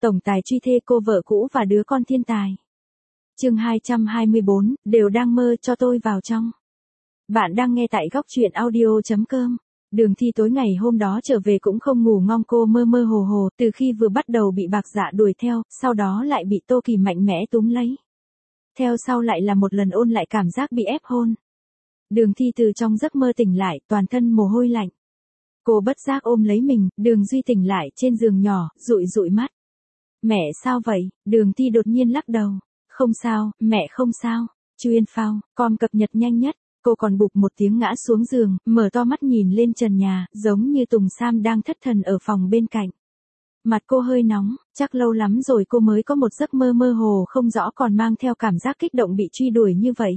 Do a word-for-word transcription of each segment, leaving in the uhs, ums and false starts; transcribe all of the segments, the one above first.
tổng tài truy thê cô vợ cũ và đứa con thiên tài. Chương hai trăm hai mươi bốn, đều đang mơ, cho tôi vào trong. Bạn đang nghe tại góc truyện audio chấm com. Đường Thi tối ngày hôm đó trở về cũng không ngủ ngon, cô mơ mơ hồ hồ, từ khi vừa bắt đầu bị Bạc Dạ đuổi theo, sau đó lại bị Tô Kỳ mạnh mẽ túm lấy. Theo sau lại là một lần ôn lại cảm giác bị ép hôn. Đường Thi từ trong giấc mơ tỉnh lại, toàn thân mồ hôi lạnh. Cô bất giác ôm lấy mình, Đường Duy tỉnh lại trên giường nhỏ, dụi dụi mắt. Mẹ sao vậy? Đường Thi đột nhiên lắc đầu. Không sao, mẹ không sao. Chuyên phao, com cập nhật nhanh nhất. Cô còn bụp một tiếng ngã xuống giường, mở to mắt nhìn lên trần nhà, giống như Tùng Sam đang thất thần ở phòng bên cạnh. Mặt cô hơi nóng, chắc lâu lắm rồi cô mới có một giấc mơ mơ hồ không rõ còn mang theo cảm giác kích động bị truy đuổi như vậy.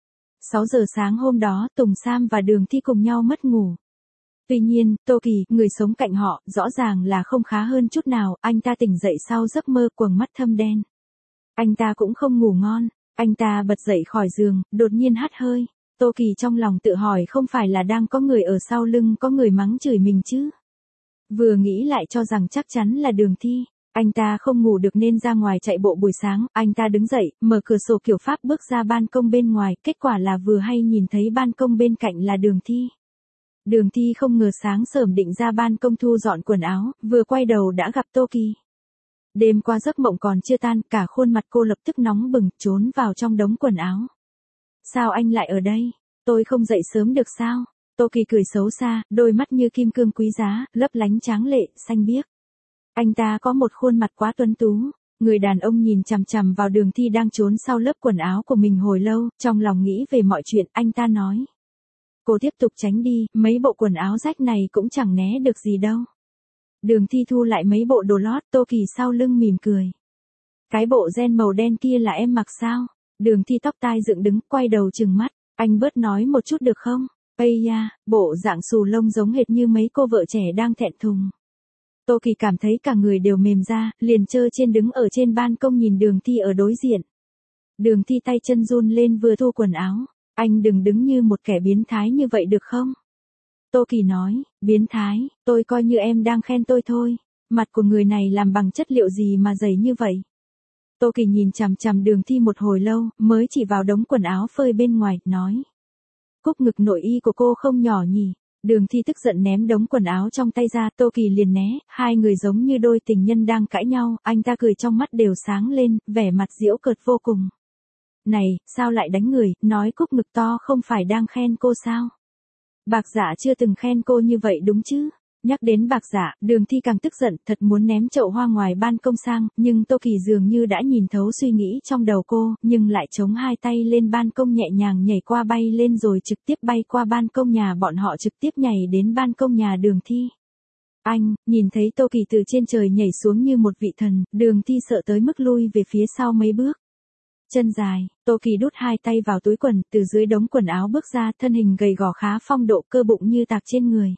sáu giờ sáng hôm đó, Tùng Sam và Đường Thi cùng nhau mất ngủ. Tuy nhiên, Tô Kỳ, người sống cạnh họ, rõ ràng là không khá hơn chút nào, anh ta tỉnh dậy sau giấc mơ quầng mắt thâm đen. Anh ta cũng không ngủ ngon, anh ta bật dậy khỏi giường, đột nhiên hắt hơi. Tô Kỳ trong lòng tự hỏi không phải là đang có người ở sau lưng có người mắng chửi mình chứ. Vừa nghĩ lại cho rằng chắc chắn là Đường Thi. Anh ta không ngủ được nên ra ngoài chạy bộ buổi sáng, anh ta đứng dậy, mở cửa sổ kiểu Pháp bước ra ban công bên ngoài, kết quả là vừa hay nhìn thấy ban công bên cạnh là Đường Thi. Đường Thi không ngờ sáng sớm định ra ban công thu dọn quần áo, vừa quay đầu đã gặp Tô Kỳ. Đêm qua giấc mộng còn chưa tan, cả khuôn mặt cô lập tức nóng bừng, trốn vào trong đống quần áo. Sao anh lại ở đây? Tôi không dậy sớm được sao? Tô Kỳ cười xấu xa, đôi mắt như kim cương quý giá, lấp lánh tráng lệ, xanh biếc. Anh ta có một khuôn mặt quá tuấn tú. Người đàn ông nhìn chằm chằm vào Đường Thi đang trốn sau lớp quần áo của mình hồi lâu, trong lòng nghĩ về mọi chuyện, anh ta nói. Cô tiếp tục tránh đi, mấy bộ quần áo rách này cũng chẳng né được gì đâu. Đường Thi thu lại mấy bộ đồ lót, Tô Kỳ sau lưng mỉm cười. Cái bộ ren màu đen kia là em mặc sao? Đường Thi tóc tai dựng đứng, quay đầu trừng mắt. Anh bớt nói một chút được không? Ây da, bộ dạng xù lông giống hệt như mấy cô vợ trẻ đang thẹn thùng. Tô Kỳ cảm thấy cả người đều mềm ra, liền trơ trên đứng ở trên ban công nhìn Đường Thi ở đối diện. Đường Thi tay chân run lên vừa thu quần áo. Anh đừng đứng như một kẻ biến thái như vậy được không? Tô Kỳ nói, biến thái, tôi coi như em đang khen tôi thôi. Mặt của người này làm bằng chất liệu gì mà dày như vậy? Tô Kỳ nhìn chằm chằm Đường Thi một hồi lâu, mới chỉ vào đống quần áo phơi bên ngoài, nói. Cúc ngực nội y của cô không nhỏ nhỉ? Đường Thi tức giận ném đống quần áo trong tay ra, Tô Kỳ liền né, hai người giống như đôi tình nhân đang cãi nhau, anh ta cười trong mắt đều sáng lên, vẻ mặt giễu cợt vô cùng. Này, sao lại đánh người, nói cúc ngực to không phải đang khen cô sao? Bạc Dạ chưa từng khen cô như vậy đúng chứ? Nhắc đến Bạc Dạ, Đường Thi càng tức giận, thật muốn ném chậu hoa ngoài ban công sang, nhưng Tô Kỳ dường như đã nhìn thấu suy nghĩ trong đầu cô, nhưng lại chống hai tay lên ban công nhẹ nhàng nhảy qua bay lên rồi trực tiếp bay qua ban công nhà bọn họ trực tiếp nhảy đến ban công nhà Đường Thi. Anh, nhìn thấy Tô Kỳ từ trên trời nhảy xuống như một vị thần, Đường Thi sợ tới mức lui về phía sau mấy bước. Chân dài, Tô Kỳ đút hai tay vào túi quần, từ dưới đống quần áo bước ra, thân hình gầy gò khá phong độ, cơ bụng như tạc trên người.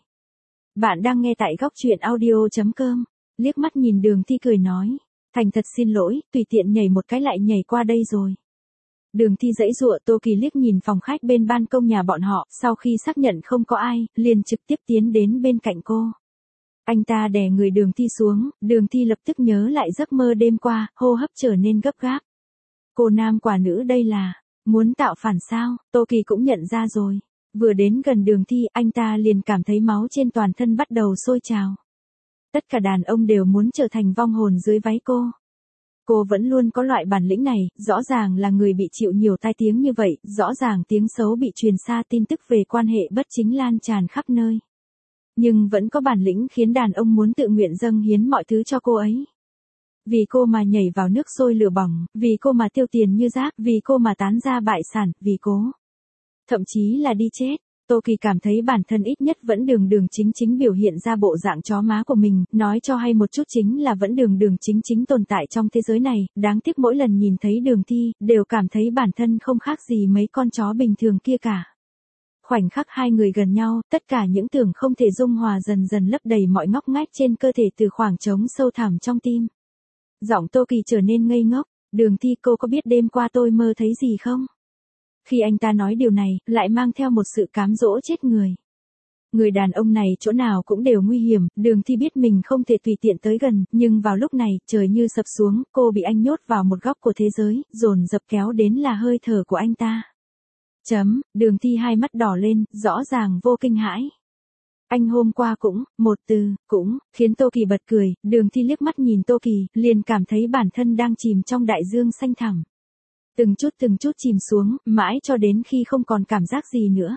Bạn đang nghe tại góc truyện audio chấm com. Liếc mắt nhìn Đường Thi cười nói. Thành thật xin lỗi, tùy tiện nhảy một cái lại nhảy qua đây rồi. Đường Thi giãy giụa, Tô Kỳ liếc nhìn phòng khách bên ban công nhà bọn họ, sau khi xác nhận không có ai, liền trực tiếp tiến đến bên cạnh cô. Anh ta đè người Đường Thi xuống, Đường Thi lập tức nhớ lại giấc mơ đêm qua, hô hấp trở nên gấp gáp. Cô nam quả nữ đây là, muốn tạo phản sao? Tô Kỳ cũng nhận ra rồi. Vừa đến gần Đường Thi, anh ta liền cảm thấy máu trên toàn thân bắt đầu sôi trào. Tất cả đàn ông đều muốn trở thành vong hồn dưới váy cô. Cô vẫn luôn có loại bản lĩnh này, rõ ràng là người bị chịu nhiều tai tiếng như vậy, rõ ràng tiếng xấu bị truyền xa, tin tức về quan hệ bất chính lan tràn khắp nơi. Nhưng vẫn có bản lĩnh khiến đàn ông muốn tự nguyện dâng hiến mọi thứ cho cô ấy. Vì cô mà nhảy vào nước sôi lửa bỏng, vì cô mà tiêu tiền như rác, vì cô mà tán ra bại sản, vì cô. Thậm chí là đi chết. Tô Kỳ cảm thấy bản thân ít nhất vẫn đường đường chính chính biểu hiện ra bộ dạng chó má của mình, nói cho hay một chút chính là vẫn đường đường chính chính tồn tại trong thế giới này, đáng tiếc mỗi lần nhìn thấy Đường Thi, đều cảm thấy bản thân không khác gì mấy con chó bình thường kia cả. Khoảnh khắc hai người gần nhau, tất cả những tưởng không thể dung hòa dần dần lấp đầy mọi ngóc ngách trên cơ thể từ khoảng trống sâu thẳm trong tim. Giọng Tô Kỳ trở nên ngây ngốc. Đường Thi, cô có biết đêm qua tôi mơ thấy gì không? Khi anh ta nói điều này, lại mang theo một sự cám dỗ chết người. Người đàn ông này chỗ nào cũng đều nguy hiểm, Đường Thi biết mình không thể tùy tiện tới gần, nhưng vào lúc này, trời như sập xuống, cô bị anh nhốt vào một góc của thế giới, dồn dập kéo đến là hơi thở của anh ta. Chấm, Đường Thi hai mắt đỏ lên, rõ ràng vô kinh hãi. Anh hôm qua cũng, một từ, cũng, khiến Tô Kỳ bật cười, Đường Thi liếc mắt nhìn Tô Kỳ, liền cảm thấy bản thân đang chìm trong đại dương xanh thẳm. Từng chút từng chút chìm xuống, mãi cho đến khi không còn cảm giác gì nữa.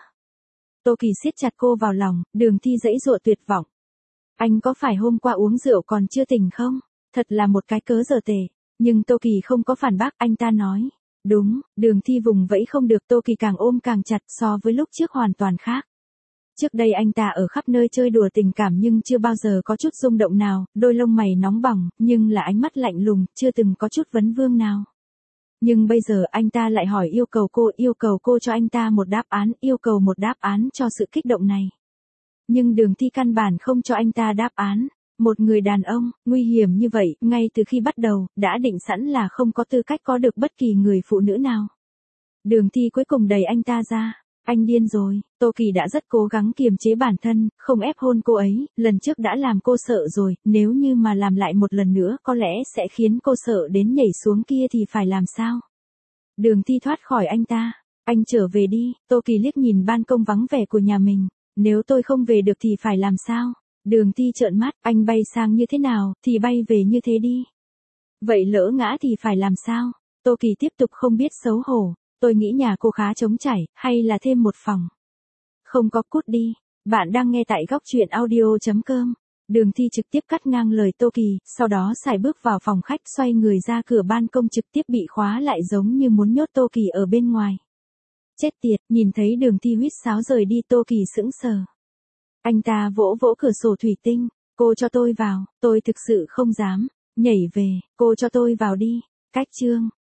Tô Kỳ siết chặt cô vào lòng, Đường Thi giãy giụa tuyệt vọng. Anh có phải hôm qua uống rượu còn chưa tỉnh không? Thật là một cái cớ dở tệ. Nhưng Tô Kỳ không có phản bác, anh ta nói. Đúng, Đường Thi vùng vẫy không được, Tô Kỳ càng ôm càng chặt, so với lúc trước hoàn toàn khác. Trước đây anh ta ở khắp nơi chơi đùa tình cảm nhưng chưa bao giờ có chút rung động nào, đôi lông mày nóng bỏng, nhưng là ánh mắt lạnh lùng, chưa từng có chút vấn vương nào. Nhưng bây giờ anh ta lại hỏi yêu cầu cô, yêu cầu cô cho anh ta một đáp án, yêu cầu một đáp án cho sự kích động này. Nhưng Đường Thi căn bản không cho anh ta đáp án. Một người đàn ông, nguy hiểm như vậy, ngay từ khi bắt đầu, đã định sẵn là không có tư cách có được bất kỳ người phụ nữ nào. Đường Thi cuối cùng đẩy anh ta ra. Anh điên rồi, Tô Kỳ đã rất cố gắng kiềm chế bản thân, không ép hôn cô ấy, lần trước đã làm cô sợ rồi, nếu như mà làm lại một lần nữa có lẽ sẽ khiến cô sợ đến nhảy xuống kia thì phải làm sao? Đường Thi thoát khỏi anh ta, anh trở về đi, Tô Kỳ liếc nhìn ban công vắng vẻ của nhà mình, nếu tôi không về được thì phải làm sao? Đường Thi trợn mắt, anh bay sang như thế nào, thì bay về như thế đi. Vậy lỡ ngã thì phải làm sao? Tô Kỳ tiếp tục không biết xấu hổ. Tôi nghĩ nhà cô khá trống trải, hay là thêm một phòng. Không có, cút đi. Bạn đang nghe tại góc truyện audio chấm com. Đường Thi trực tiếp cắt ngang lời Tô Kỳ, sau đó sải bước vào phòng khách, xoay người ra cửa ban công, trực tiếp bị khóa lại giống như muốn nhốt Tô Kỳ ở bên ngoài. Chết tiệt, nhìn thấy Đường Thi huýt sáo rời đi, Tô Kỳ sững sờ. Anh ta vỗ vỗ cửa sổ thủy tinh, cô cho tôi vào, tôi thực sự không dám. Nhảy về, cô cho tôi vào đi. Cách chương.